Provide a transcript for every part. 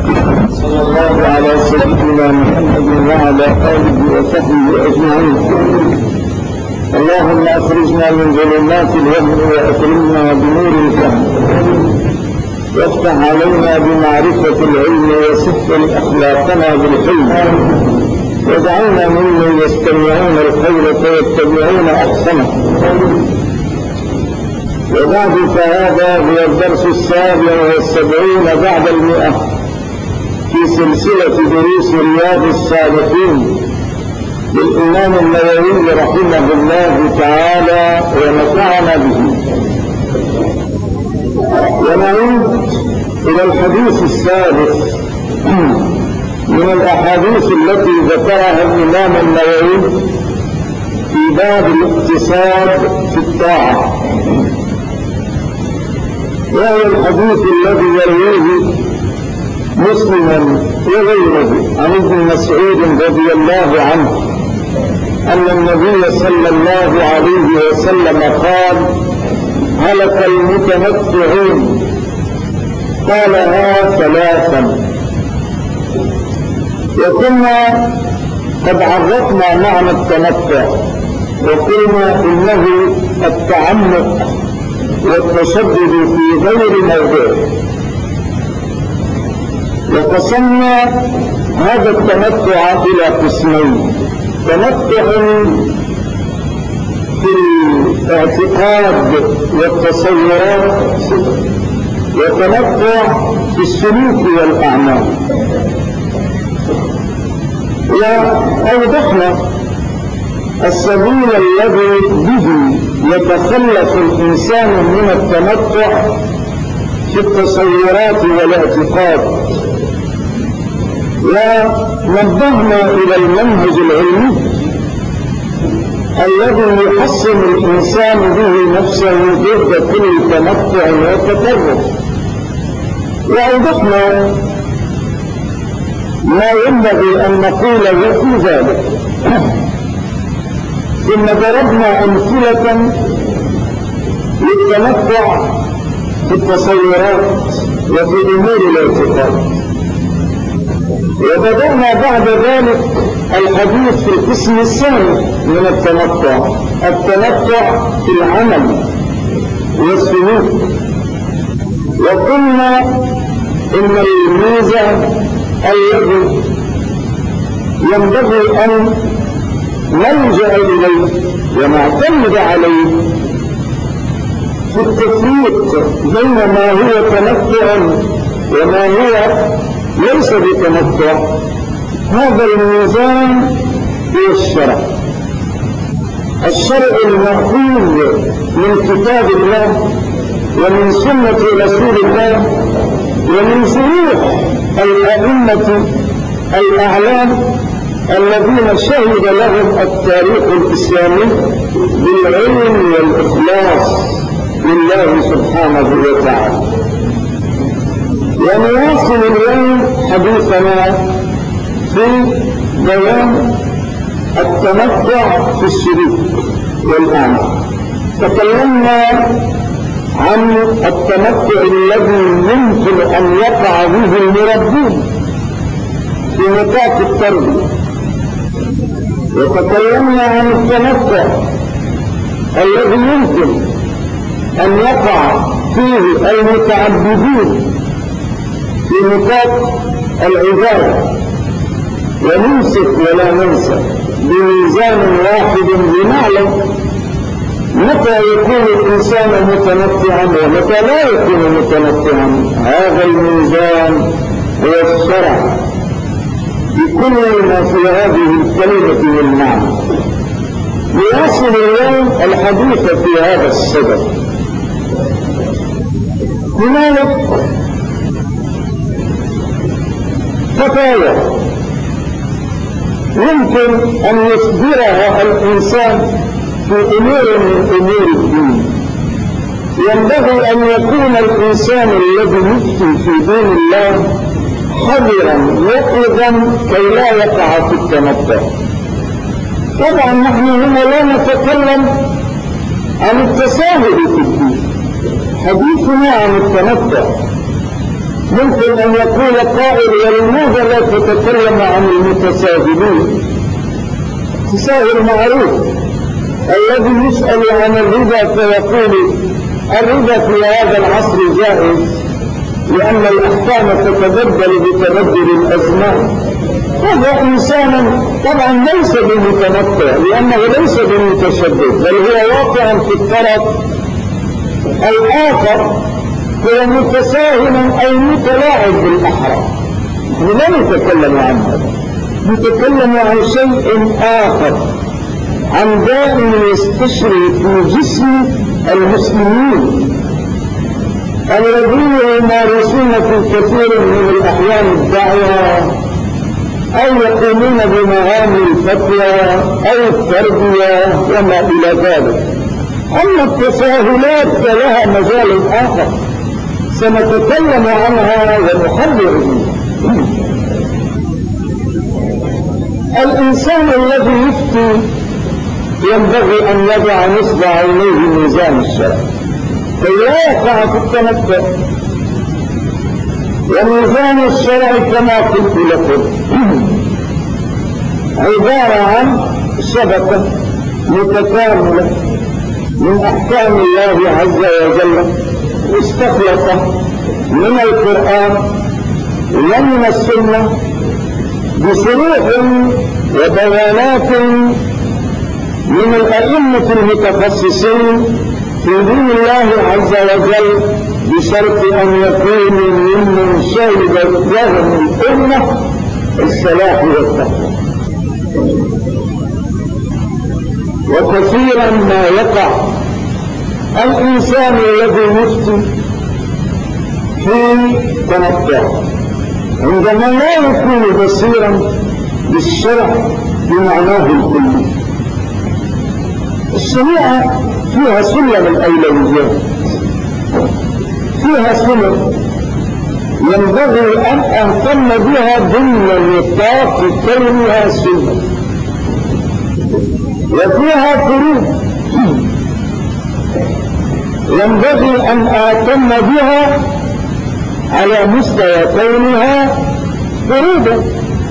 صلى الله على سيدنا محمد وعلى آله وصحبه أجمعين. اللهم أخرجنا من ظلمات الوهم وأكرمنا بنور الفهم، وافتح علينا بمعرفة العلم وسهل أخلاقنا بالحلم، واجعلنا ممن يستمعون الخير فيتبعون أحسنه. وبعد فهذا هو الدرس 77 بعد 100 في سلسلة دروس رياض الصالحين للإمام النووي رحمه الله تعالى ونفعنا به. ونعود إلى الحديث السادس من الأحاديث التي ذكرها الإمام النووي في باب الاقتصاد في الطاعة، وهو الحديث الذي يرويه مسلما وغيره عن ابن مسعود رضي الله عنه أن النبي صلى الله عليه وسلم قال: هلك المتمتعون. قالها ثلاثا. وكنا قد عرفنا معنى التمتع، وقلنا إنه التعمق والتشدد في غير موضوع. وقسمنا هذا التمتع إلى قسمين: تمتع في الاعتقاد والتصورات، وتمتع في السلوك والأعمال. وأوضحنا السبيل الذي به يتخلص الإنسان من التمتع في التصورات والاعتقاد، ونبهنا إلى المنهج العلمي الذي يحصن الإنسان به نفسه ضد كل تمتع وتطرف. وأوضحنا ما ينبغي أن نقوله في ذلك، ثم ضربنا أمثلة للتمتع في التصورات وفي أمور الاعتقاد. وبدأنا بعد ذلك الحديث في القسم الثاني من التمتع في العمل والسلوك. وقلنا إن الميزان الذي ينبغي أن نلجأ إليه ونعتمد عليه في التفريق بين ما هو تمتع وما هو ليس بتمتع، هذا الميزان هو الشرع المأخوذ من كتاب الله ومن سنة رسول الله ومن شروح الأئمة الأعلام الذين شهد لهم التاريخ الإسلامي بالعلم والإخلاص لله سبحانه وتعالى. ونواصل اليوم حديثنا في بيان التمتع في السلوك والأعمال. تكلمنا عن التمتع الذي يمكن أن يقع به المربون في نطاق التربية، وتكلمنا عن التمتع الذي يمكن أن يقع فيه المتعبدين في نطاق العبادة. ونمسك ولا ننسى بميزان واحد لنعلم متى يكون الإنسان متمتعا ومتى لا يكون متمتعا. هذا الميزان هو الشرع بكل ما في هذه الكلمة والمعنى. نواصل اليوم الحديث في هذا السبب. هنالك خطايا يمكن أن يصدرها الإنسان في أمور من أمور الدين. ينبغي أن يكون الإنسان الذي يفتي في دين الله حذرا يقظا كي لا يقع في التمتع. طبعا نحن هنا لا نتكلم عن التساهل في الدين، حديثنا عن التمتع. ممكن أن يقول قائل ولماذا لا تتكلم عن المتساهلين؟ التساهل معروف، الذي يسأل عن الربا فيقول الربا في هذا العصر جائز لأن الأحكام تتبدل بتبدل الأزمان. هذا إنسان طبعا ليس بمتنطع لأنه ليس بمتشدد، بل هو واقع في الطرف الآخر، هو متساهل أي متلاعب بالأحرام. نحن لا نتكلم عن هذا، نتكلم عن شيء آخر، عن داء يستشري في جسم المسلمين الذين يمارسون في كثير من الأحيان الدعوة أو يقومون بمهام الفتوى أو التربية وما إلى ذلك. أما التساهلات فلها مجال آخر سنتكلم عنها ونحذر منها. الإنسان الذي يفتي ينبغي أن يضع نصب عينيه ميزان الشرع كي لا يقع في التنكر. وميزان الشرع كما قلت لكم عبارة عن شبكة متكاملة من أحكام الله عز وجل مستخلصة من القرآن ومن السنة بشروح وبيانات من الأئمة المتخصصين في دين الله عز وجل، بشرط أن يكونوا ممن شهدت لهم الأمة الصلاح والتقوى. وكثيرا ما يقع الإنسان الذي يفتي في تنطع عندما لا يكون بصيرا بالشرع بمعناه الكلي. الشريعة فيها سلم الأولويات، فيها سلم ينبغي أن أهتم بها ضمن نطاق كونها سنة، وفيها فروض ينبغي أن أهتم بها على مستوى كونها فروضا،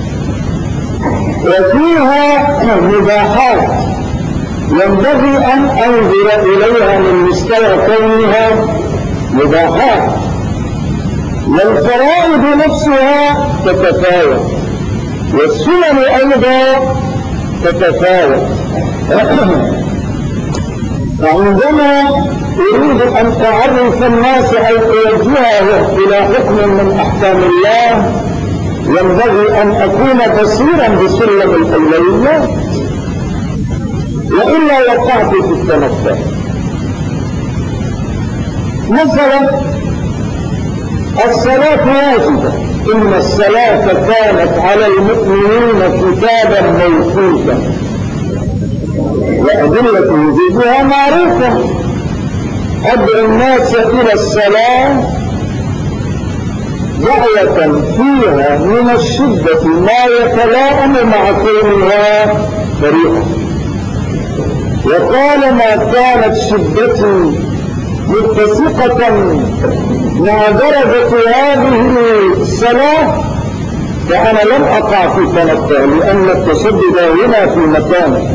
وفيها مباحات ينبغي أن أنظر إليها من مستوى كونها مباحات. والفرائض نفسها تتفاوت والسنن أيضا تتفاوت. فعندما أريد أن أعرف الناس أو أوجهه إلى حكم من أحكام الله ينبغي أن أكون بصيرا بسلم الأولويات، وإلا وقعت في التنفر. مثلا الصلاة واجبة، إن الصلاة كانت على المؤمنين كتابا موقوتا، وأدلة وجوبها معروفة. أدعو الناس إلى الصلاة دعوة فيها من الشدة ما يتلائم مع كونها فريقة. وقال ما كانت شدتي متسقة مع درجة هذه الصلاة فأنا لم أقع في تنطع، لأن التشدد هنا في مكانه.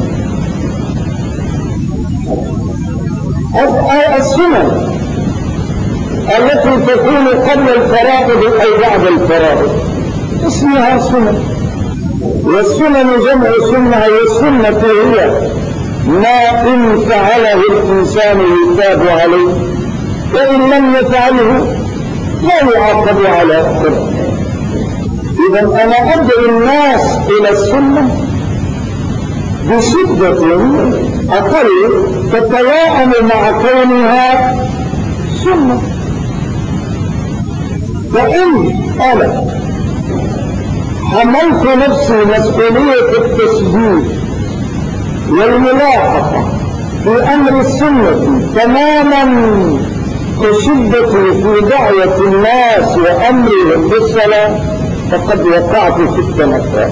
السنن التي تكون قبل الفرائض أو بعد الفرائض اسمها سنن، والسنن جمع سنة، والسنة هي ما إن فعله الإنسان يتاب عليه، وإن لم يفعله لا يعاقب على أخره. إذا أنا أدعو الناس إلى السنة بشدة أقل تتلائم مع كونها سنة. فإن أنا حملت نفسي مسؤولية التسجيل والملاحقة في أمر السنة تماما كشدتي في دعوة الناس وأمرهم بالصلاة فقد وقعت في التنفر.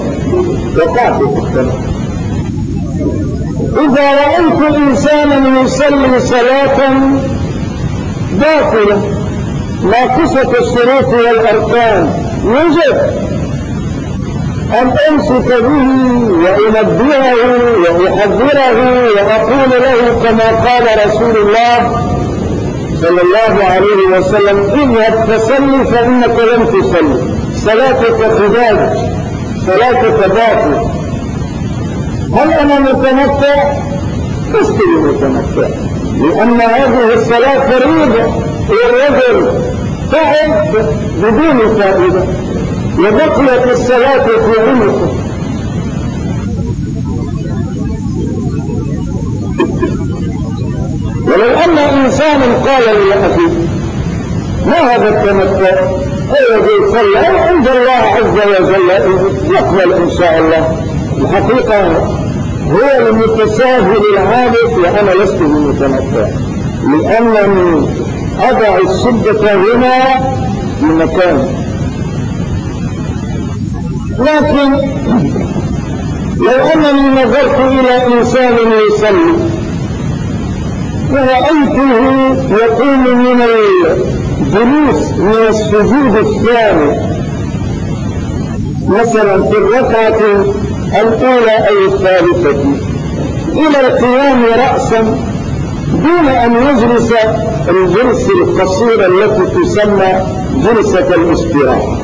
إذا رأيت إنسانا يصلي صلاة باطلة ناقصة الشروط والأركان يجب أن أمسك به وأنبهه وأحذره وأقول له كما قال رسول الله صلى الله عليه وسلم: اذهب فصلي فإنك لم تصلي، صلاتك خداج، صلاتك باطل. هل أنا متمتع؟ لست بمتمتع، لأن هذه الصلاة فريضة والرجل تعب بدون فائدة وبقيت الصلاة في عنقه. ولو أن إنسانا قال لأخيه: ما هذا التمتع؟ الذي صلى عند الله عز وجل يقبل إن شاء الله. الحقيقة هو المتساهل العابث وأنا لست بمتمتع، لأنني أضع الشدة هنا في مكان. لكن لو أنني نظرت إلى إنسان يصلي ورأيته يقوم من الجلوس من السجود الثاني مثلا في الركعة الأولى أو الثالثة إلى القيام رأسا دون أن يجلس الجلسة القصيرة التي تسمى جلسة الاستراحة،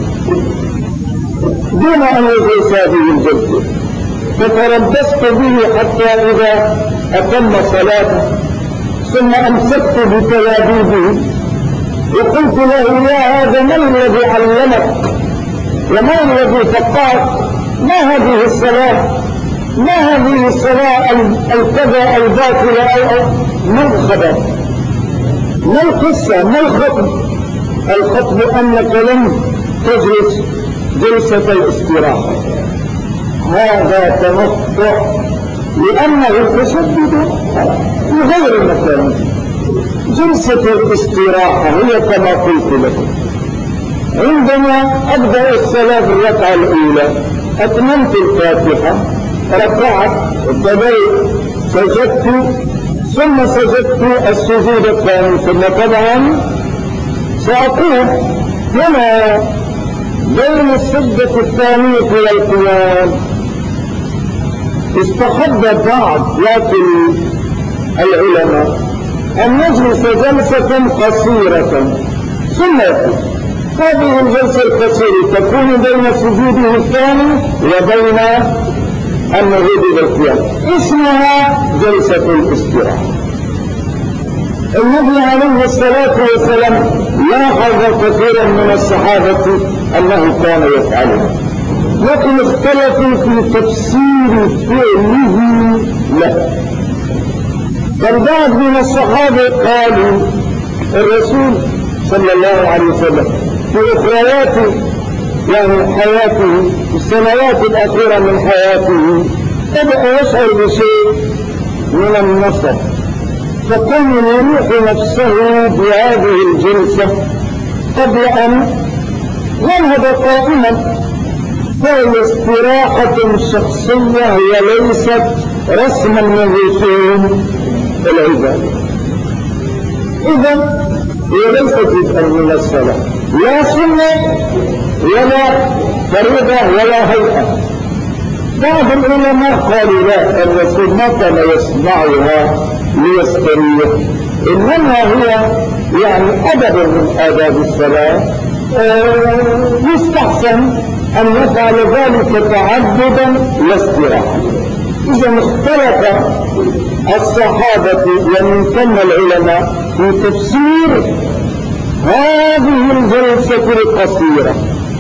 دون أن يجلس هذه الجلسة، فتربصت به حتى إذا أتم صلاته ثم أمسكت بتلابيبه وقلت له: يا هذا ما الذي علمك وما الذي فقهك؟ ما هذه الصلاة؟ ما هذه الصلاة الكذا الباطلة أو ما الخبر؟ ما القصة؟ ما الخطب؟ الخطب أنك لم تجلس جلسة الاستراحة. هذا تمتع لأنه تشدد في غير مكان. جلسة الاستراحة هي كما قلت لكم: عندما أبدأ الصلاة في الركعة الأولى أتممت الفاتحة، ركعت، ابتديت، سجدت، ثم سجدت السجود الثاني، ثم طبعا سأقوم هنا بين السجدة الثانية والقيام. استحب بعض لكن العلماء أن نجلس جلسة قصيرة ثم يقول. هذه الجلسة القصيرة تكون بين سجوده الثاني وبين النهوض بالقيام، اسمها جلسة الاستراحة. النبي عليه الصلاة والسلام لاحظ كثيرا من الصحابة أنه كان يفعله، لكن اختلفوا في تفسير فعله له. فالبعض من الصحابة قالوا: الرسول صلى الله عليه وسلم في أخريات يعني حياته في السنوات الأخيرة من حياته بدأ يشعر بشيء من النصب، فكان يريح نفسه بهذه الجلسة قبل أن ينهض قائما. فهي استراحة شخصية، هي ليست رسما من رسوم العبادة. إذا هي ليست جزءا من الصلاة، لا سنة ولا فريضة ولا هيئة. بعض العلماء قالوا: لا، الرسول ما كان يصنعها ليستريح، إنما هي يعني أدب من آداب الصلاة، يستحسن أن يفعل ذلك تعبدا واستراحة. إذا اختلف الصحابة ومن ثم العلماء في تفسير هذه الجلسة القصيرة.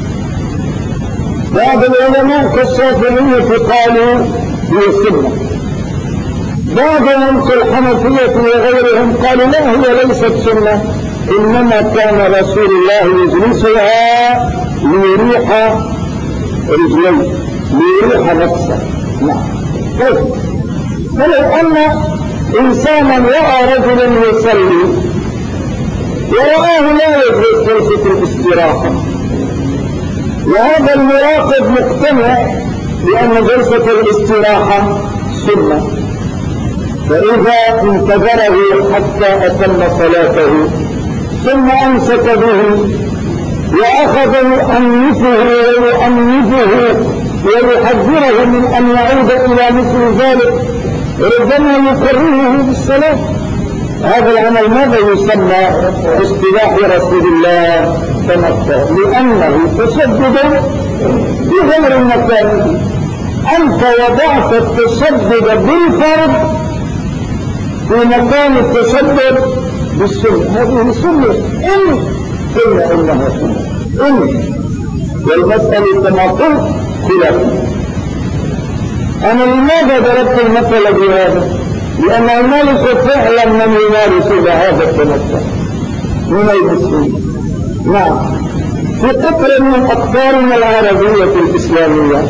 بعض العلماء كالشافعية قالوا هي سنة، بعضهم كالحنفية وغيرهم قالوا لا، هي ليست سنة، إنما كان رسول الله يجلسها ليريح رجليه، ليريح نفسه. نعم. فلو أن إنسانا رأى رجلا يصلي ورآه لا يجلس جلسة الاستراحة، وهذا المراقب مقتنع بأن جلسة الاستراحة سنة، فإذا انتظره حتى أتم صلاته ثم أمسك به وأخذ يؤنفه ويؤنفه ويحذره من أن يعود إلى مثل ذلك، ربما يكرهه بالصلاة. هذا العمل ماذا يسمى اصطلاح رسول الله تمتع؟ لأنه تشدد في غير المكان. أنت وضعت التشدد بالفرد في مكان التشدد بالسنة. هذه سنة قلنا إنها سنة والمسألة كما قلت خلافية. أنا لماذا ضربت المثل بهذا؟ لأن هنالك فعلا من يمارس هذا التمتع من المسلمين. نعم، في قطر من أقطارنا العربية الإسلامية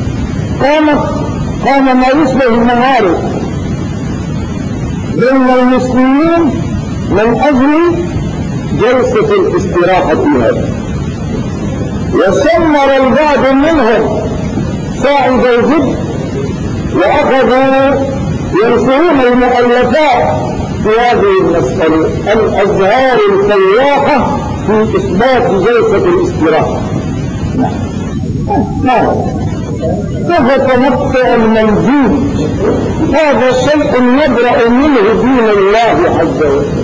قام ما يشبه المعارك بين المسلمين من أجل جلسة الاستراحة هذه، وسمر البعض منهم صاعد الجد وأخذوا ينشرون المؤلفات في هذه المسألة، الأزهار الفلاحة في إثبات جلسة الاستراحة. هذا تمتع المنزول، هذا شيء يبرأ منه دين الله عز وجل.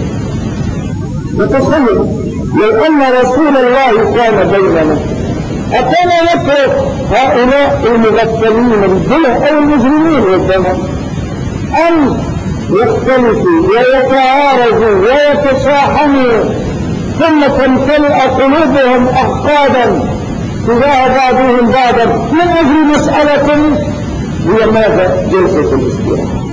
نتصور لو أن رسول الله كان بيننا أكان يترك هؤلاء المغفلين بالجهل أو المجرمين ربما أن يختلفوا ويتعارضوا ويتشاحنوا ثم تمتلئ قلوبهم أحقادا تجاه بعضهم بعضا من أجل مسألة هي ماذا؟ جلسة الاستراحة.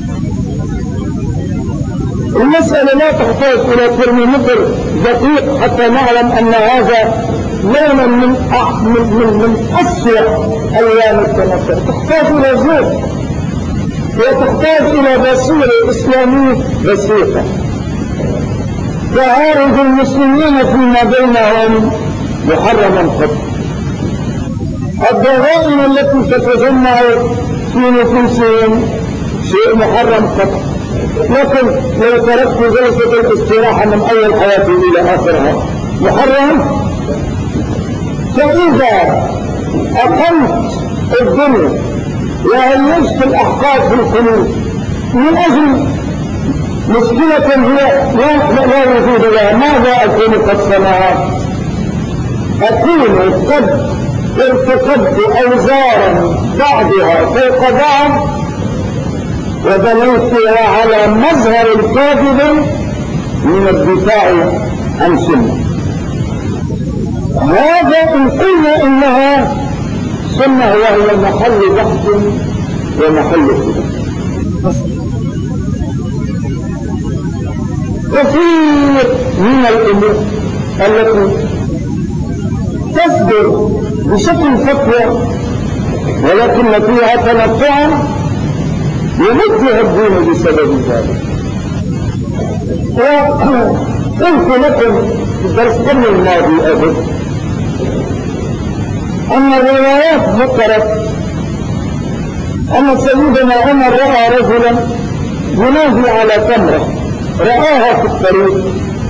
المسألة لا تحتاج إلى ترميمتر دقيق حتى نعلم أن هذا لون من أسوأ أيام التمتع. تحتاج إلى ذوق وتحتاج إلى بصيرة إسلامية بسيطة. تعارض المسلمين فيما بينهم محرما قط. الضغائن التي تتجمع في نفوسهم شيء محرم قط، لكن لو تركت جلسة الاستراحة من أول حياتي إلى آخرها محرم. فإذا أقمت الدنيا وهيجت الأحقاد في القلوب من أجل مشكلة هي لا وجود لها، ماذا أكون قد صنعت؟ أكون قد ارتكبت أوزارا بعضها فوق بعض وبنيتها على مظهر الكاذب من الدفاع عن سنة. هذا إن قلنا إنها سنة وهي محل بحث ومحل خلاف. كثير من الأمور التي تصدر بشكل فتوى ولكن فيها تمتعا يمدها الدين بسبب ذلك. وقلت لكم في الدرس قبل الماضي أبدا أن الروايات ذكرت أن سيدنا عمر رأى رجلا ينادي على تمرة رآها في الطريق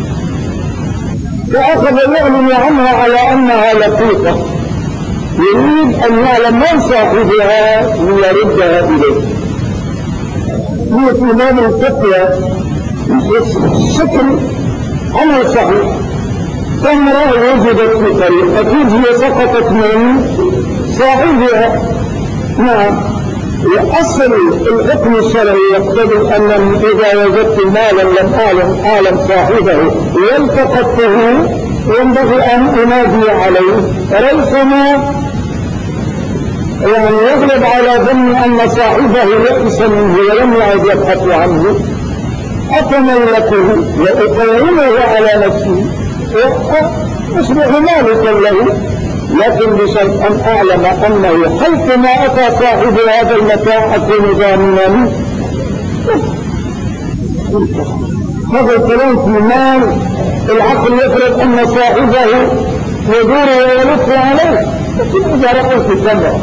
فأخذ يعلم عنها على أنها لطيفة يريد أن يعلم من صاحبها ليردها إليه. هي في باب الفتوى الشكل عمل صحيح. تمرة وجدت في طريق أكيد هي سقطت من صاحبها. نعم، وأصل الحكم الشرعي يقتضي أن إذا وجدت مالا لم أعلم صاحبه والتقطته ينبغي أن أنادي عليه، ريثما يعني يغلب على ظن أن صاحبه يئس منه ولم يعد يبحث عنه، أتملكه وأقومه على نفسي وأصبح مالكا له، لكن بشرط أن أعلم أنه حيثما أتى صاحب هذا المتاع أكون ضامنا. هذا الكلام في مال العقل يفرض أن صاحبه يدور ويلف عليه، لكن إذا رأيت الجمع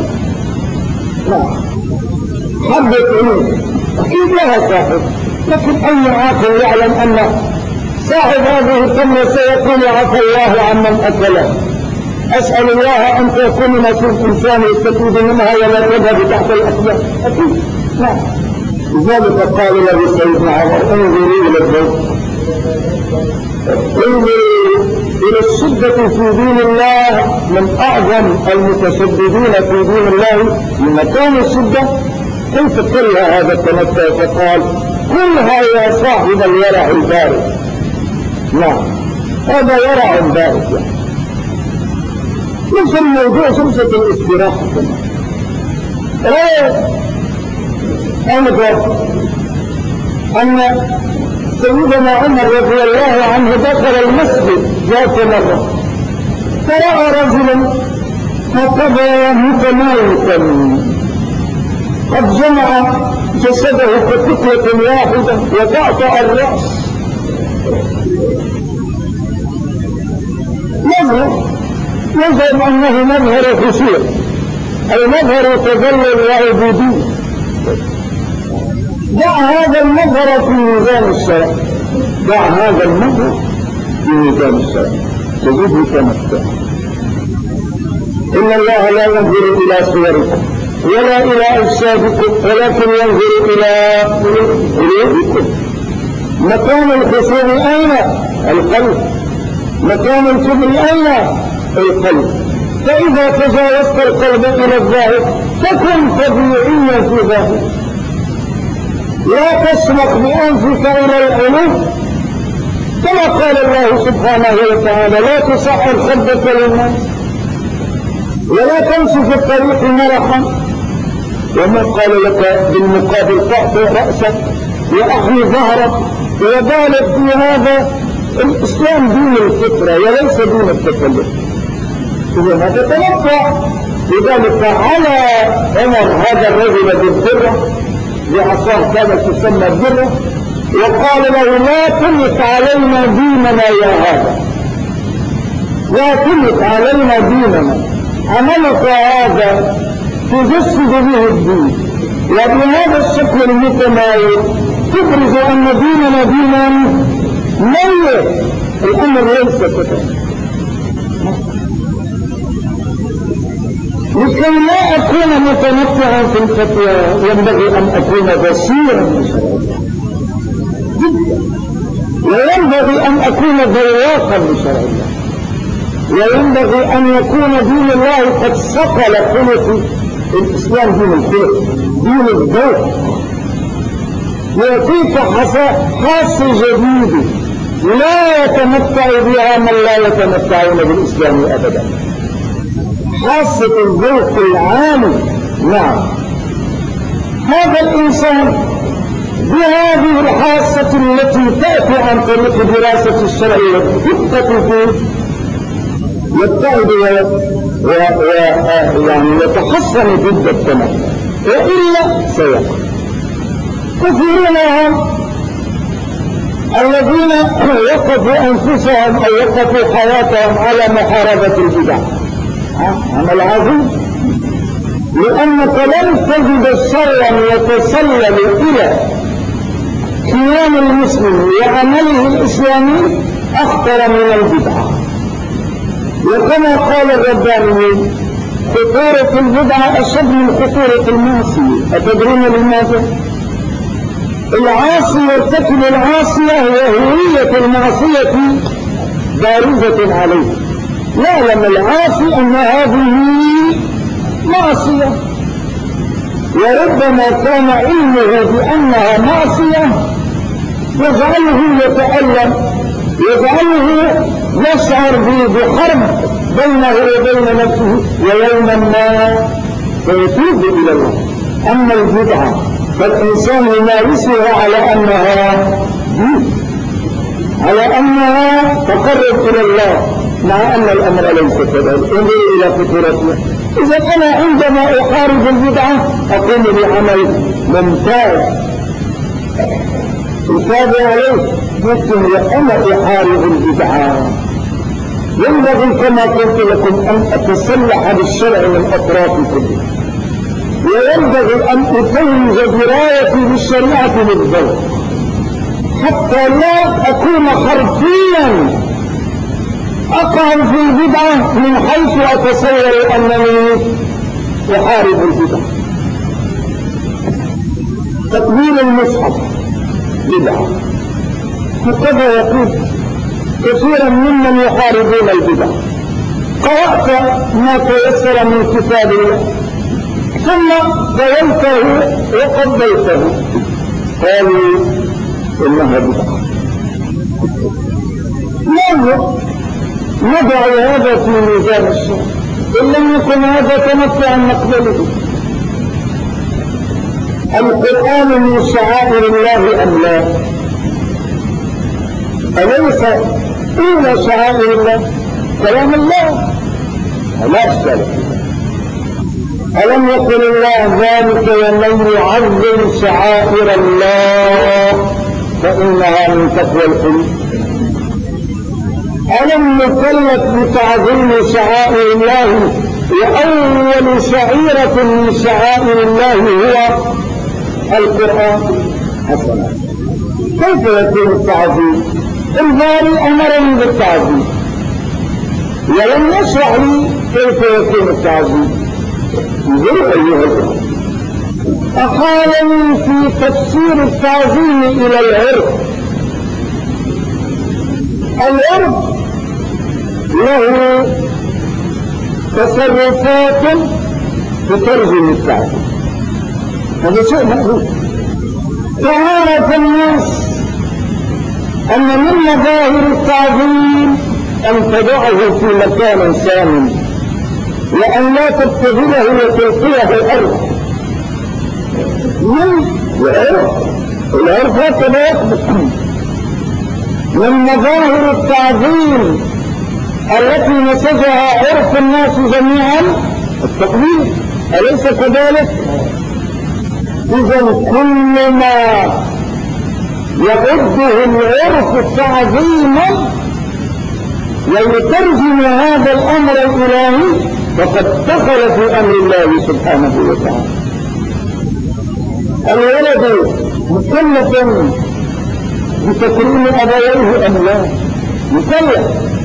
حبة عين أكيد لها صاحب، لكن أي عاقل يعلم أن صاحب هذه الكلمة سيقول عفى الله عمن أكله. أسأل الله أن تكون نصيب إنسان يستفيد منها ولا تذهب تحت الأقدام. أكيد نعم. لذلك قال له سيدنا عمر انظروا إلى الضوء، انظروا إلى الشدة في دين الله. من أعظم المتشددين في دين الله لمكان الشدة كيف كره هذا التمتع فقال كلها يا صاحب الورع البارد. نعم هذا ورع بارد ليس الموضوع شمسة الاستراحة أيضا أن سيدنا عمر رضي الله عنه دخل المسجد ذات مرة فرأى رجلا هكذا متمايتا قد جمع جسده كتلة واحدة وتعطى الرأس. يظهر أنه مظهر خشوع أي مظهر تذلل وعبودية. دع هذا المظهر في ميزان الشرع، دع هذا المظهر في ميزان الشرع تجده تمتع. إن الله لا ينظر إلى صوركم ولا إلى أجسادكم ولكن ينظر إلى قلوبكم. مكان الخشوع أين؟ القلب. مكان الكبر أين؟ القلب. فإذا تجاوزت القلب إلى الظاهر فكن طبيعيا في ظاهر، لا تسمق بأنفك إلى العلو كما قال الله سبحانه وتعالى لا تصعر خدك للناس ولا تمشي في الطريق مرحا. ومن قال لك بالمقابل تعطي رأسك وأحمي ظهرك وبالغ في هذا؟ الإسلام دين الفطرة وليس دين التكلف. إذا هذا تنفع. لذلك على عمر هذا الرجل بالذرة بعصاه كانت تسمى الذرة وقال له لا تمت علينا ديننا يا هذا، لا تمت علينا ديننا. عملك هذا تجسد به الدين وبهذا الشكل المتمايز تفرز أن ديننا دينا ميت. الأمر ليس كذلك. لكي لا أكون متمتعا في الفتوى ينبغي أن أكون بصيرا جدا، وينبغي أن أكون ذواقا لشرع الله، وينبغي أن يكون دين الله قد صقل خلقي. الإسلام دين الخلق، دين الذوق، يعطيك حاسة جديدة لا يتمتع بها من لا يتمتعون بالإسلام أبدا. حاسة الذوق العام. نعم هذا الإنسان بهذه الحاسة التي تأتي عن طريق دراسة الشرع والدقة فيه يبتعد يعني يتحصن ضد التمتع وإلا سيقع. كثيرون الذين وقفوا أنفسهم أو وقفوا حياتهم على محاربة البدع عمل عظيم، لأنك لن تجد شرا يتسلل إلى قيام المسلم وعمله الإسلامي أخطر من البدعة. وكما قال الربانيون خطورة البدعة أشد من خطورة المعصية. أتدرون لماذا؟ العاصي يرتكب العاصية وهوية المعصية بارزة عليه. يعلم العاصي أن هذه معصية، وربما كان علمه بأنها معصية يجعله يتألم، يجعله يشعر بحرب بينه وبين نفسه، ويوما ما سيتوب إلى الله. أما البدعة فالإنسان يمارسها على أنها تقرب إلى الله، مع أن الأمر ليس كذلك. انظر إلى خطورتها. إذا أنا عندما أحارب البدعة أقوم بعمل ممتاز يتابع عليه، لكن وأنا أحارب البدعة ينبغي كما قلت لكم أن أتسلح بالشرع من أطراف كله، وينبغي أن أتوج درايتي بالشريعة بالضبط حتى لا أكون حرفيا أقع في البدعة من حيث أتصور أنني أحارب البدعة. تقبيل المصحف بدعة، وكذا يقول كثيرا ممن يحاربون البدع. قرأت ما تيسر من كتاب الله ثم قرأته وقبلته قالوا إنها بدعة. ماذا نضع هذا في ميزان الشرع؟ إن لم يكن هذا تمتعا نقبله. القرآن من شعائر الله أم لا؟ أليس أولى شعائر الله كلام الله؟ لا أشكال. ألم يقل الله ذلك ومن يعظم شعائر الله فإنها من تقوى القلوب؟ ألم نكلف بتعظيم شعائر الله وأول شعيرة من شعائر الله هو القرآن؟ حسنا، كيف يكون التعظيم؟ الباري أمرني بالتعظيم ولم يشرع لي كيف يكون التعظيم. انظروا أيها الأخوة، أحالني في تفسير التعظيم إلى العرف. العرف له تصرفات تترجم التعظيم، هذا شيء مألوف. تعارف الناس أن من مظاهر التعظيم أن تضعه في مكان سامٍ وأن لا تبتذله وتلقيه الأرض. العرف هكذا يقبل. من مظاهر التعظيم التي نسجها عرف الناس جميعا التقدير، أليس كذلك؟ إذا كل ما يعده العرف تعظيما ويترجم هذا الأمر الإلهي فقد دخل في أمر الله سبحانه وتعالى. الولد مكلف بتكريم أبويه أم لا؟ مكلف.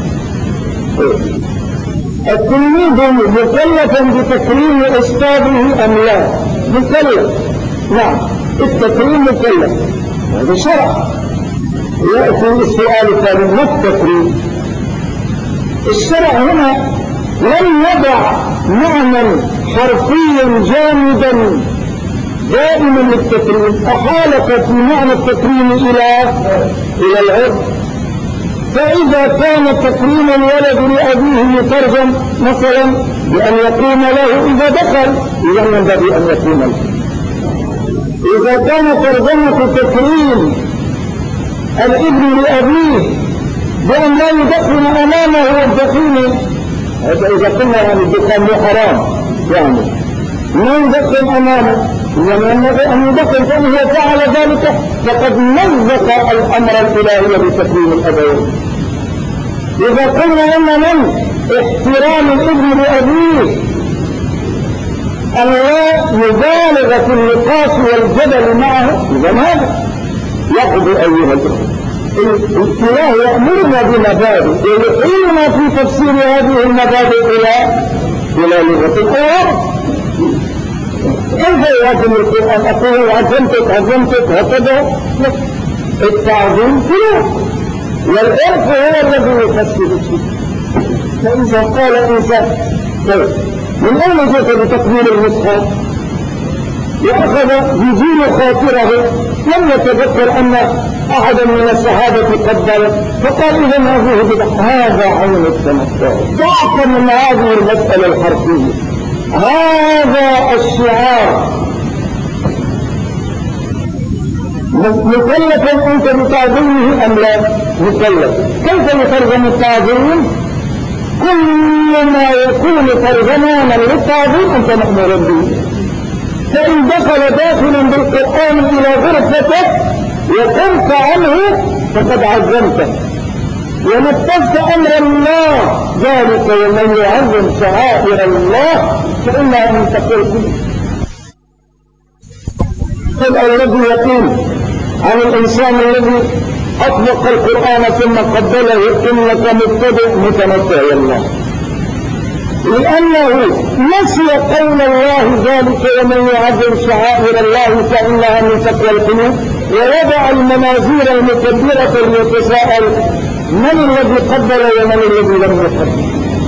التلميذ مكلف بتكريم أستاذه أم لا؟ مكلف. نعم، التكريم مكلف، هذا شرع. يأتي السؤال الثاني، ما التكريم؟ الشرع هنا لم يضع معنى حرفيا جامدا دائما للتكريم، أحالك في معنى التكريم إلى العرف. فإذا كان تكريم الولد لأبيه يترجم مثلا بأن يقوم له إذا دخل، إذا ينبغي أن يقوم له. إذا كان ترجمة تكريم الابن لأبيه بأن لا يدخل أمامه الدخين، هذا إذا قلنا يعني الدخان مو حرام، يعني لا يدخل أمامه، إذا ينبغي أن يدخل، فإن هو فعل ذلك فقد نزق الأمر الإلهي بتكريم الأبوين. إذا قلنا أن من احترام الابن لأبيه أن لا يبالغ في النقاش والجدل معه، إذا هذا يقضي أيها الأخوة. الإله يأمرنا بمبادئ ويحيلنا في تفسير هذه المبادئ إلى لغة القرآن. كيف يهاجم القرآن؟ أقول عزمتك هكذا؟ التعظيم كله، والعرف هو الذي يفسر الشيء. فإذا قال إنسان من أين جئت بتقبيل المصحف؟ وأخذ يزيل خاطره، لم يتذكر أن أحدا من الصحابة قبل، فقال إذا هذه بدعة. هذا عين التمتع. ضعف من هذه المسألة الحرفية، هذا الشعار. مكلف أنت بتعظيمه أم لا؟ مكلف. كيف يترجم التعظيم؟ كل ما يكون ترجمانا للتعظيم أنت مأمور به. فإن دخل داخلا بالقرآن إلى غرفتك وقمت عنه فقد عزمته ونفذت أمر الله، ذلك ومن يعظم شعائر الله فإنها من تقوى القلوب. الذي يقول عن الإنسان الذي أطلق القرآن ثم قبله إنك مبتدئ متنطع الله، لأنه نسي قول الله ذلك ومن يعظم شعائر الله فإنها من تقوى القلوب، ووضع المنازير المكبرة ليتساءل من الذي قبل ومن الذي لم يقبل.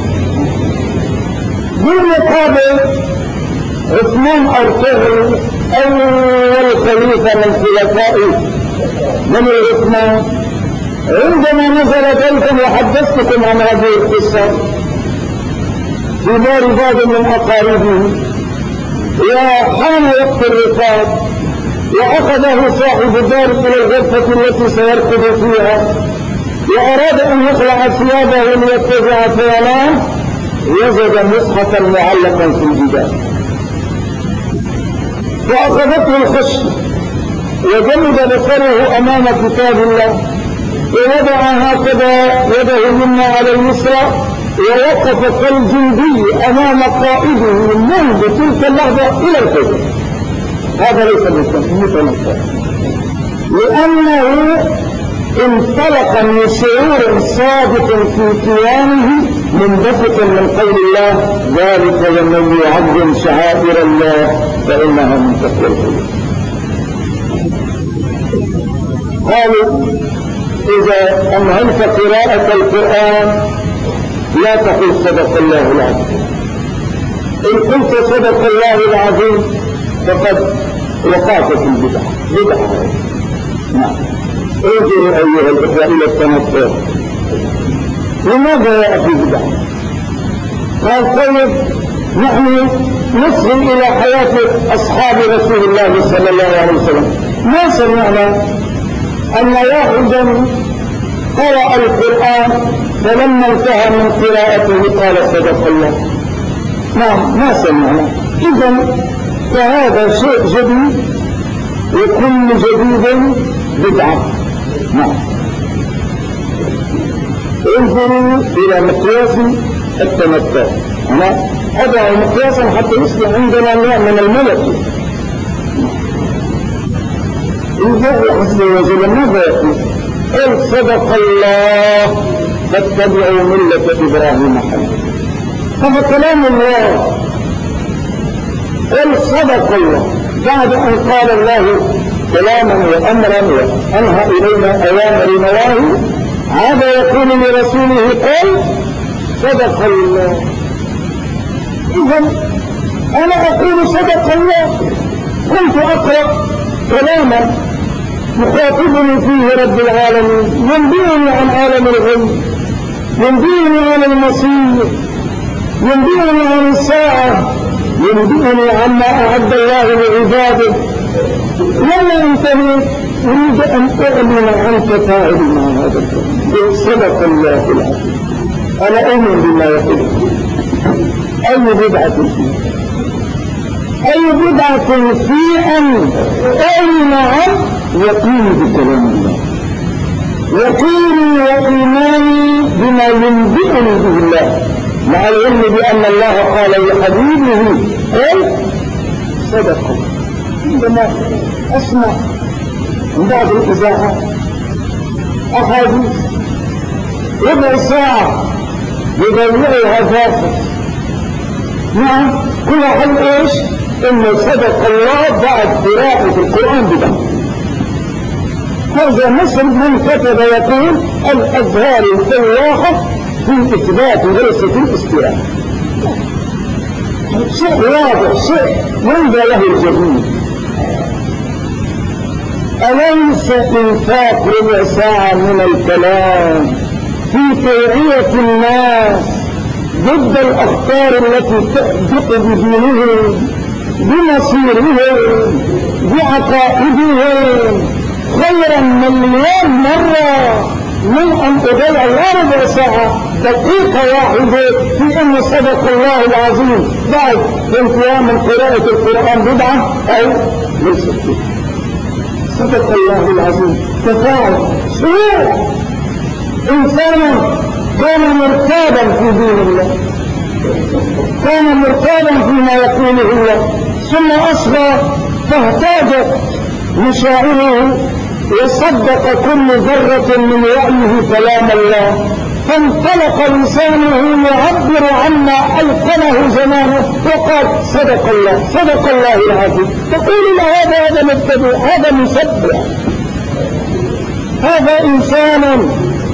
بالمقابل عثمان أرطغرل أول خليفة من خلفائه من عثمان عندما نزل ذلك وحدثتكم عن هذه القصة في دار باب من أقاربه، وحان وقت الرقاد وأخذه صاحب الدار إلى الغرفة التي سيرقد فيها وأراد أن يخلع ثيابه ليتبع فينام، وجد مصحفا معلقا في الجدار فأخذته الخشية وجمد بصره أمام كتاب الله ووضع هكذا يده اليمنى على اليسرى ووقف كالجندي أمام قائده منذ تلك اللحظة إلى الفجر. هذا ليس مثلا، لأنه انطلق من شعور صادق في كيانه منبثق من قول الله ذلك ومن يعظم شعائر الله فإنها من تقوى القلوب. قالوا إذا أمهلت قراءة القرآن لا تقل صدق الله العظيم، إن قلت صدق الله العظيم فقد وقعت في بدعة. نعم. انظروا أيها الإخوة إلى التنطع، لماذا يأتي بدعة؟ قال طيب نحن نصل إلى حياة أصحاب رسول الله صلى الله عليه وسلم، ما سمعنا أن واحدا قرأ القرآن فلما انتهى من قراءته قال صدق الله. نعم ما سمعنا. إذن فهذا شيء جديد وكل جديد بدعة. نعم. انظروا إلى مقياس التمتع، أنا أضع مقياسا حتى يصبح عندنا نوع من الملك. الله عز وجل ماذا يقول؟ قل صدق الله فاتبعوا ملة إبراهيم حنيفا. هذا كلام الله. قل صدق الله بعد أن قال الله كلاما وأمرا وأنهى إلينا أوامر نواهي، هذا يقول لرسوله قل صدق الله. إذن أنا أقول صدق الله، كنت أقرأ كلاما يخاطبني فيه رب العالمين ينبئني عن عالم الغيب، ينبئني عن المصير، ينبئني عن الساعة، ينبئني عما أعد الله لعباده. لما انتهيت أريد أن أؤمن عنك فاعل مع هذا الكلام. صدق الله العظيم. أنا أؤمن بما يقول. أي بدعة فيه؟ أي بدعة في أن أؤمن عنه يقين بكلام الله، يقيني وإيماني بما ينبئني به الله، مع العلم بأن الله قال لحبيبه قل صدق. عندما أسمع من بعض الإذاعات أحاديث ربع ساعة يضيعها فاصل، نعم كل حل إيش؟ إن صدق الله بعد قراءة القرآن بدعة. هذا مثل من كتب يقول الأزهار الفلاحة في إثبات وليس في الاستواء. شيء واضح، شيء ينبى له الجميل. أليس إنفاق ربع ساعة من الكلام في توعية الناس ضد الأخطار التي تحدق بدينهم بمصيرهم بعقائدهم خيرا مليون مرة من أن أضيع ربع ساعة دقيقة واحدة في أن صدق الله العظيم بعد انتهاء من قراءة القرآن بدعة أو ليس فيه. صدق الله العظيم تفاعل شعور إنسانا كان مرتابا في دين الله، كان مرتابا فيما يقوله الله، ثم أصبح فاهتاجت مشاعره وصدق كل ذرة من وعيه كلام الله، فانطلق لسانه يعبر عما أيقنه زمانه وقال صدق الله، صدق الله العظيم. تقول هذا مبتدئ، هذا مسبح، هذا إنسان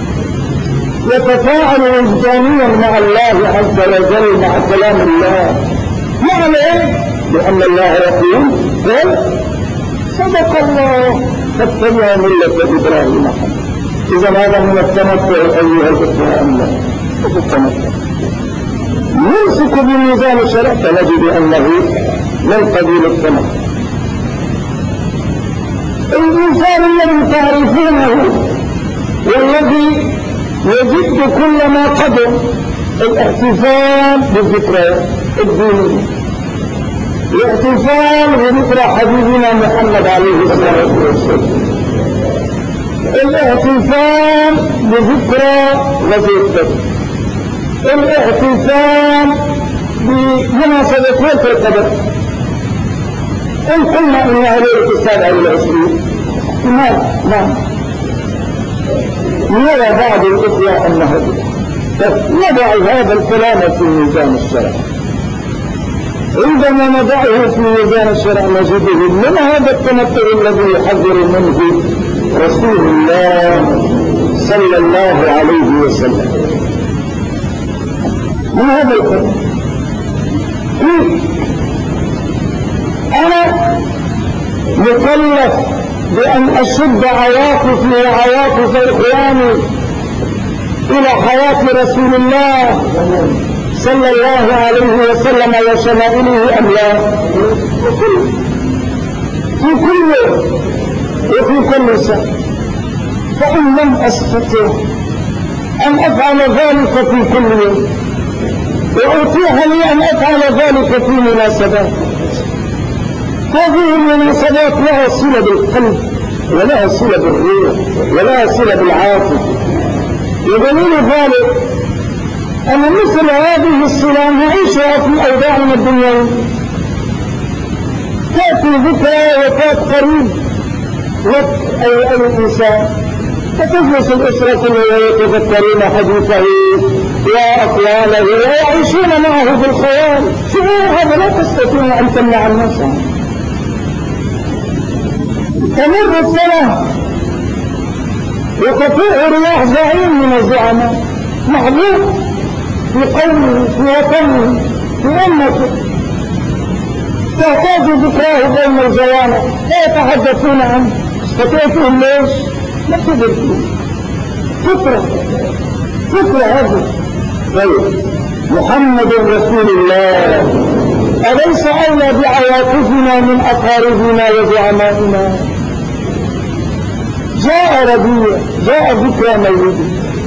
يتفاعل وجدانيا مع الله عز وجل، مع كلام الله. معنى لأن الله يقول صدق الله فاتبعوا ملة إبراهيم حنيفا. إذا هذا من التمتع أيها الإخوة أم لا؟ التمتع يمسك بميزان الشرع فنجد أنه من قبيل التمتع. الإنسان الذي تعرفونه والذي يجد كل ما قدر الاحتفال بالذكرى الدينية، الاحتفال بذكرى حبيبنا محمد عليه الصلاة والسلام، الاحتفال بذكرى غزوة بدر، الاحتفال بمناسبة ليلة القدر. إن قلنا إنها ليلة 27 نعم نرى بعض الإخوة أنها نضع هذا الكلام في ميزان الشرع. عندما نضعه في ميزان الشرع نجده من هذا التمتع الذي يحذر منه رسول الله صلى الله عليه وسلم. ما هذا الكلام؟ أنا مكلف بأن أشد عواطفي وعواطف إخواني إلى حياة رسول الله صلى الله عليه وسلم وشمائله أم لا؟ في كل يوم وفي كل سنة. فإن لم أستطع أن أفعل ذلك في كل يوم وأتيح لي أن أفعل ذلك في مناسبات، هذه المناسبات لها صلة بالقلب ولها صلة بالروح ولها صلة بالعاطفة. ودليل ذلك أن مثل هذه الصلة نعيشها في أوضاعنا الدنيوية. تأتي ذكرى وفاة قريب أي الإنسان، فتجلس الأسرة كلها يتذكرون حديثه وأقواله ويعيشون معه بالخيال. شوفوا هذا لا تستطيع أن تمنع الناس. تمر السنة وتطيع رياح زعيم من الزعماء محبوب في قومه في وطنه في أمته، تحتاج ذكراه بين الزوانع لا يتحدثون عنه. فتأتهم ليش؟ لا تدركون فكرة هذه. طيب محمد رسول الله أليس أولى بعواطفنا من أقاربنا وزعمائنا؟ جاء ربيع، جاء ذكرى مولده،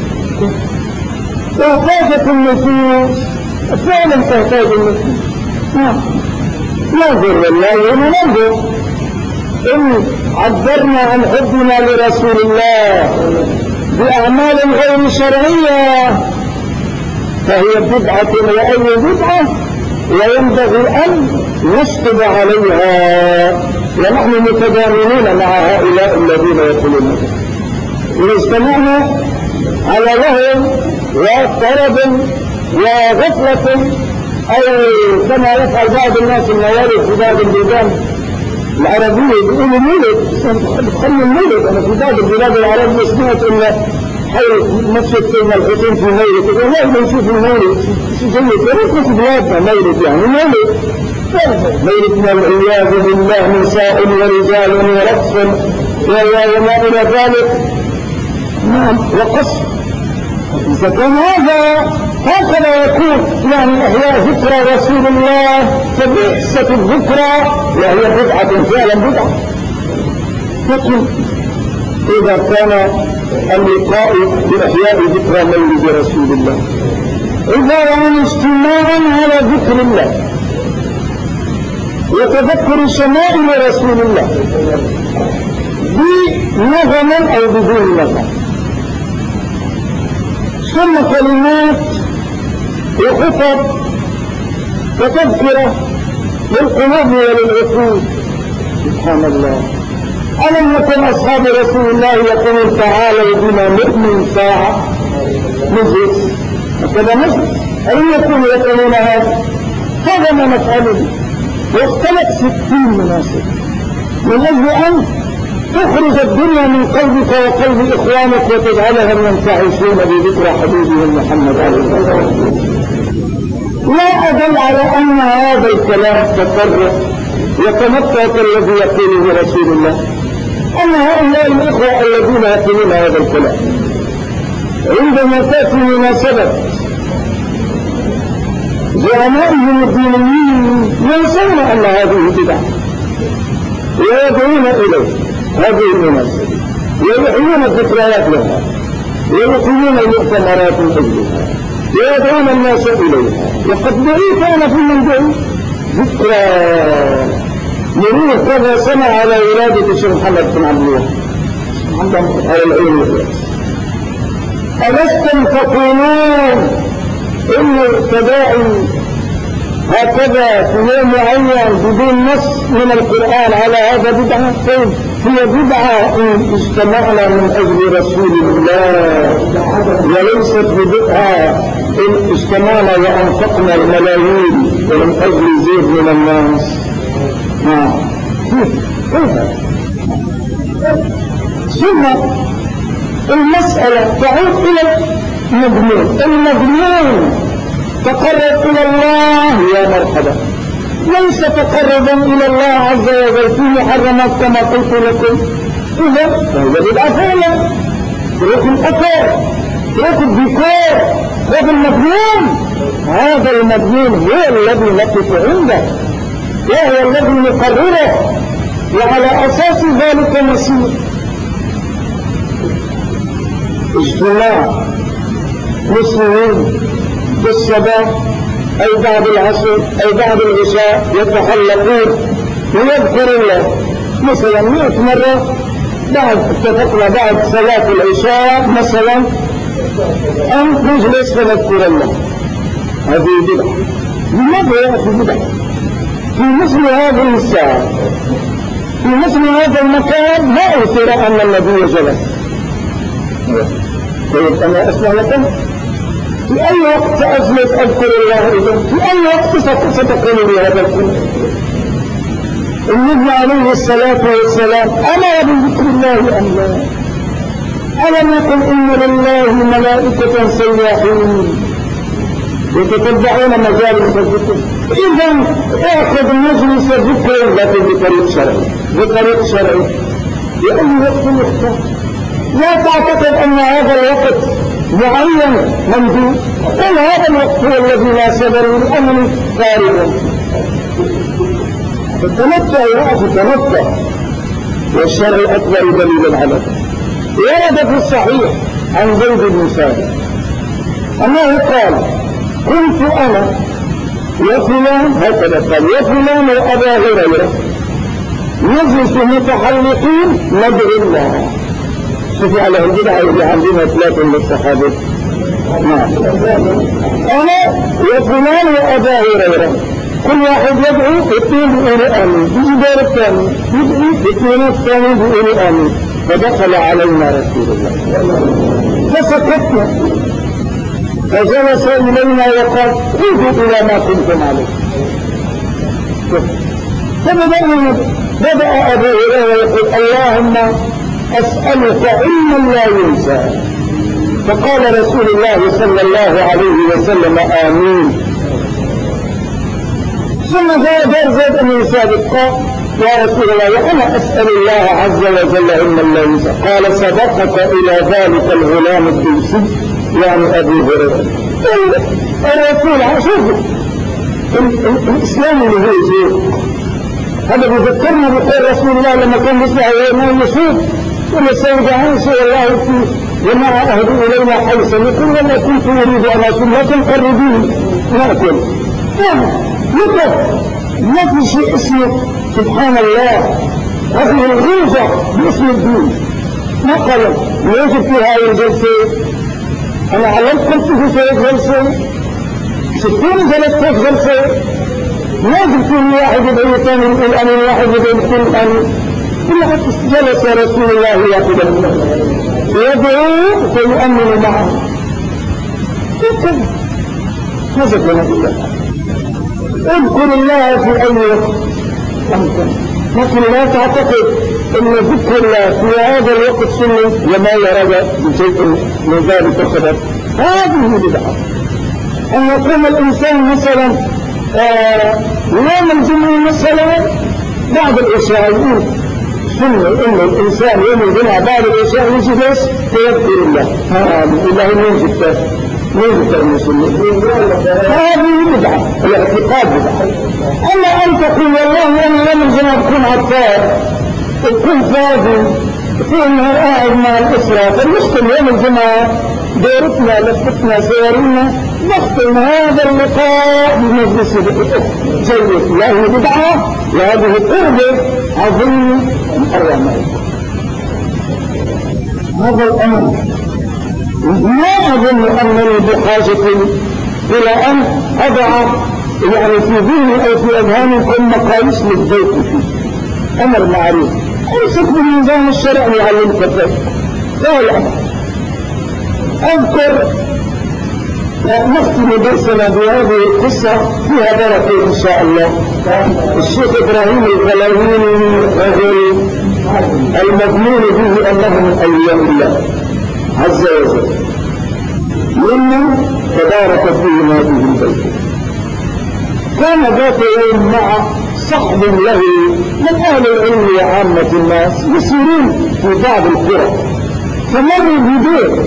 تحتاج النفوس فعلا، تحتاج النفوس. ننظر والله ننظر إن عبرنا عن حبنا لرسول الله بأعمال غير شرعية فهي بدعة، وأي بدعة وينبغي أن نشطب عليها، ونحن متضامنون مع هؤلاء الذين يقولون إذا استمعنا على لهو وطرب وغفلة أو كما يفعل بعض الناس الموالد في بعض البلدان العربية بيقولوا مولد، بتخلي المولد. أنا في بعض البلاد العربية سمعت إن حي مسجد سيدنا الحسين في مولد، والله بنشوف المولد شو جيد، يا ريت في بلادنا مولد، يعني مولد من العياذ بالله نساء ورجال ورقص وما إلى ذلك. نعم وقص. إذا كان هكذا يكون يعني إحياء ذكرى رسول الله فبئست الذكرى وهي بدعة فعلا بدعة. لكن إذا كان اللقاء بإحياء ذكرى مولد رسول الله عبارة عن اجتماع على ذكر الله وتذكر شمائل رسول الله بنغم أو بدون نغم، ثم كلمات وخطب وتذكرة للقلوب وللعقول. سبحان الله. ألم يكن أصحاب رسول الله يقولون تعالوا بنا نؤمن ساعة نجلس هكذا نجلس؟ ألم يكونوا يقولون هذا ما نفعله. واختلق 60 مناسب من أجل أن تخرج الدنيا من قلبك وقلب إخوانك وتجعلهم ينتعشون بذكر حبيبهم محمد عليه الصلاة والسلام. لا أدل على أن هذا الكلام تفرق يتمتع كالذي يقوله رسول الله، أن هؤلاء الإخوة الذين يقولون هذا الكلام عندما تأتي مناسبة زعمائهم الدينيين ينسون أن هذه بدعة ويدعون إليه هذه المناسبة ويحيون الذكريات لها ويقيمون المؤتمرات من أجلها ويدعون الناس إليها. وقد دعيت أنا في من دعي ذكرى مرور كذا سنة على ولادة الشيخ محمد بن عبد الوهاب على العين والرأس. ألستم تقولون إن التداعي هكذا في يوم معين بدون نص من القرآن على هذا بدعة؟ هي بدعة إن اجتمعنا من أجل رسول الله، وليست بدعة إن اجتمعنا وأنفقنا الملايين ومن أجل زيد من الناس. ثم المسألة تعود إلى المجنون. المجنون تقرب إلى الله يا مرحبا، ليس تقربا إلى الله عز وجل في محرمات كما قلت لكم. إذا فهو بدعة فعلا، ترك الأثر، ترك الذكور، هذا المجنون. هذا المجنون هو الذي نقف عنده وهو الذي نقرره، وعلى أساس ذلك نسير. اجتماع مسلمين بالصباح أي بعد العصر أي بعد العشاء يتحلقون ويذكر الله مثلا 100 مرة بعد اتفقنا بعد صلاة العشاء مثلا أن نجلس فنذكر الله. هذه بدعة. لماذا يأتي بدعة في مثل هذه الساعة في مثل هذا المكان؟ ما أثر أن النبي جلس. طيب أنا أسمع لكم في أي وقت أجلس أذكر الله؟ إذن في أي وقت ستقول لي هذا الكلام؟ النبي عليه الصلاة والسلام أمر بذكر الله أم لا؟ ألم يقل إن لله ملائكة سياحين يتتبعون مجالس الذكر؟ إذن اعقد مجلس الذكر لكن بطريق شرعي، بطريق شرعي بأي وقت يختار. لا تعتقد أن هذا الوقت معين ممدود، قل هذا الوقت هو الذي ناسب للأمر خارجا. فتمتع يا أخي تمتع، والشرع أكبر دليل على ذلك. ورد في الصحيح عن زيد بن ثابت أنه قال كنت أنا وفلان، هكذا قال، وفلان وأبا هريرة نجلس متحلقين ندعو الله. شوفوا على البدعة اللي عندنا 3 من الصحابة. أنا وفلان وأبا هريرة كل واحد يدعو 2 بيقولوا آمين، يجي دور الثاني يدعو 2 الثاني بيقولوا آمين. فدخل علينا رسول الله فسكتنا فجلس إلينا وقال عودوا إلى ما كنتم عليه. فبدأ أبو هريرة يقول اللهم أسألك علما لا ينسى. فقال رسول الله صلى الله عليه وسلم آمين. ثم جاء زيد بن ثابت قال يا رسول الله وأنا أسأل الله عز وجل علما لا ينسى. قال سبقك إلى ذلك الغلام الدوسي يعني أبي هريرة. الرسول شوفوا الإسلام اللي هو يزور هذا بيذكرنا بقول رسول الله لما كان يسمع وينام يشوف والسيد عائشة الله فيه وما أهدوا إلينا حيثا يقول ولا كنت أريد أن أكون لا تنقربين نأكل. ما في شيء اسمه سبحان الله هذه الغوزة باسم الدين. ما قالوا يوجد في هذه الجلسة. أنا علمتكم في هذه الجلسة 60 جلسة جلسة ما يجب فيه واحد يدعي ثاني يقول أمين واحد يدعي كل أمين. بالعكس جلس رسول الله يأخذ يدعو فيؤمن معه هكذا. هذا كلام الله. اذكر الله في أي وقت أمكن، لكن لا تعتقد أن ذكر الله في هذا الوقت سنة وما يرد بشيء من ذلك خبر. هذه بدعة. أن يقوم الإنسان مثلا يوم الجمعة مثلا بعد العشاء يقول سنة إن الإنسان يوم الجمعة بعد العشاء يجلس ويذكر الله. هذه الله موجودة المسلمين. هذه بدعة، الاعتقاد بدعة. أما أن تقول والله أنا يوم الجمعة تكون عطار تكون فاضي تكون قاعد مع الأسرة فنختم يوم الجمعة دورتنا لفتنا سيارنا نختم هذا اللقاء بمجلس جيد. لا بدعة وهذه قربة عظيمة من أرواح هذا الأمر. ما أظن أنني بحاجة إلى أن أضع يعني في ذهني أو في أذهانكم مقاييس للذوق فيه. أمر معروف أمسك بالنظام الشرعي يعلمك الذوق. قال أذكر نختم درسنا بهذه القصة فيها بركة إن شاء الله. الشيخ إبراهيم الغلاويني رجل المضمون به أنه من أولياء الله عز وجل ممن تبارك فيهم هذه البيت. كان ذات يوم مع صحب له من أهل العلم وعامة الناس يسيرون في بعض القرى فمروا بدير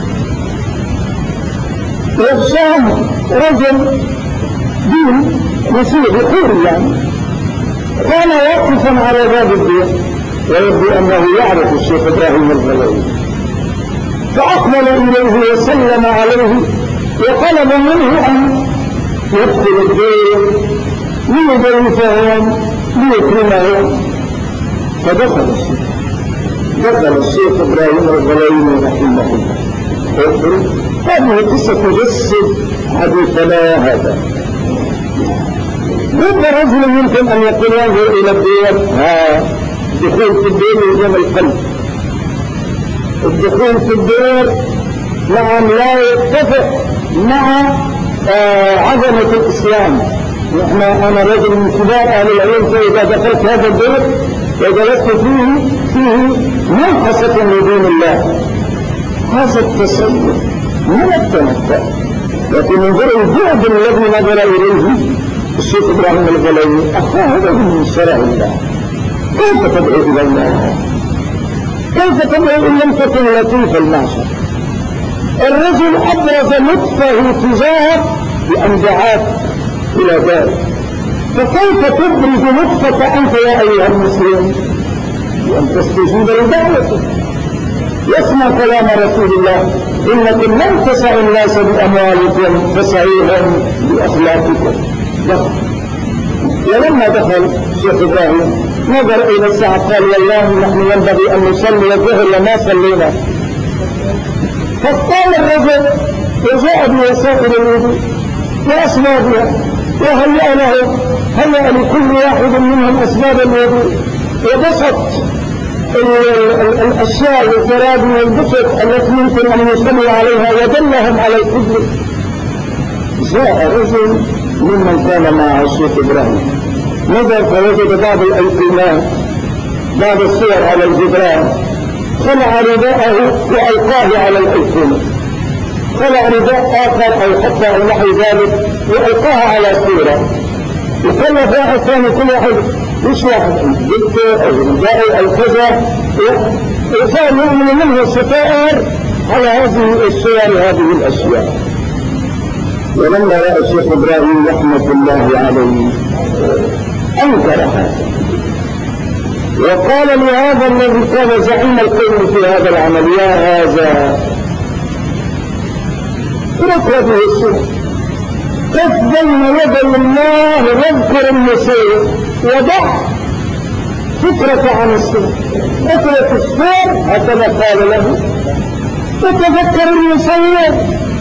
يغشاهم رجل دين مسيح يقول يعني كان واقفا على باب الدير ويبدو أنه يعرف الشيخ إبراهيم الغلاوي فأقبل إليه وسلم عليه وطلب منه أن يدخل الدير ليضيفهم ليكرمهم فدخل الشيخ إبراهيم الغلاوي رحمه الله. هذه قصة تجسد حديثنا هذا. رب رجل يمكن أن يقول ينظر إلى الدير دخول في الدير يجمع القلب. الدخول في الدير نعم لا يتفق مع عظمة الإسلام. أنا رجل من كبار أهل العلم فإذا دخلت هذا الدير وجلست فيه منحصة لدين الله. هذا التصور من التمتع لكن انظر البعد الذي نظر إليه الشيخ إبراهيم الغلاوي هذا من شرع الله. كيف تدعو إلى الله؟ كيف تدعو إن لم تكن لطيف المعشر؟ الرجل أبرز لطفه تجاهك بأن دعاك إلى ذلك فكيف تبرز لطفك أنت يا أيها المسلم بأن تستجيب لدعوته؟ يسمع كلام رسول الله إنكم لن تسعوا الناس بأموالكم فسعيهم بأخلاقكم. ولما دخل شيخ إبراهيم نظر إلى الساعة قال والله نحن ينبغي أن نصلي الظهر وما صلينا. فقال الرجل وجاء بوسائل الوضوء وأسبابها هيأ لكل واحد منهم أسباب الوضوء وبسط الأشياء والتراب والبسط التي يمكن أن يصلي عليها ودلهم على الكذب. جاء رجل ممن كان مع الشيخ إبراهيم نظر فوجد بعض الأيقونات بعض الصور على الجدران خلع رداءه وألقاه على الأيقونة خلع رداء آخر أو حتى أو نحو ذلك وألقاها على صورة وكلف واحد ثاني كل واحد مش واحد الدكتور أو رداء أو كذا وصار يعمل منه الستائر على هذه الصور هذه الأشياء. ولما رأى الشيخ إبراهيم رحمة الله عليه أنكر هذا وقال لهذا الذي كان زعيم القوم في هذا العمل يا هذا اترك هذه الصورة قف بين يدي الله واذكر المسير ودع فكرة عن الصورة اترك الصور هكذا قال له وتذكر المسير.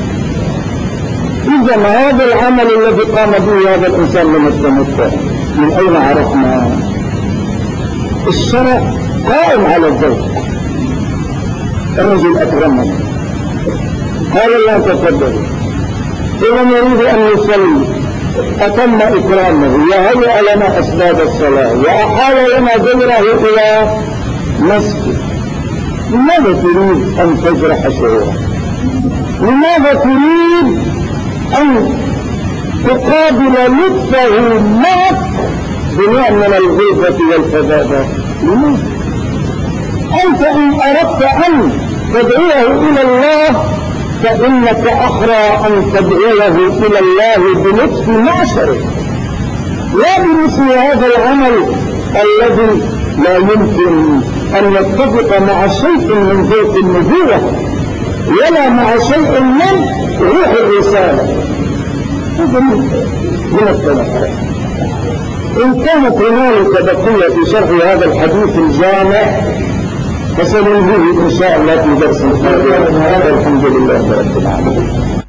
إذا هذا العمل الذي قام به هذا الإنسان من التمتع من أين عرفنا؟ الشرع قائم على الزوج. الرجل أكرمه قال لا تفضل، إذا نريد أن نصلي أتم إكرامه وهيأ لنا أسباب الصلاة وأحال لنا جبره إلى مسجد. لماذا تريد أن تجرح شعوره؟ لماذا تريد أن تقابل لطفه معك بنوع من الغيظة والفظاظة؟ لماذا؟ أنت إن أردت أن تدعوه إلى الله فإنك أحرى أن تدعوه إلى الله بلطف معشره، لا بمثل هذا العمل الذي لا يمكن أن يتفق مع شيء من ذوق النبوة ولا مع شيء من روح الرسالة. هذا من الثلاثة. إن كانت هنالك بقية في شرح هذا الحديث الجامع فسننهيه إن شاء الله في درس قادم. الحمد لله رب العالمين.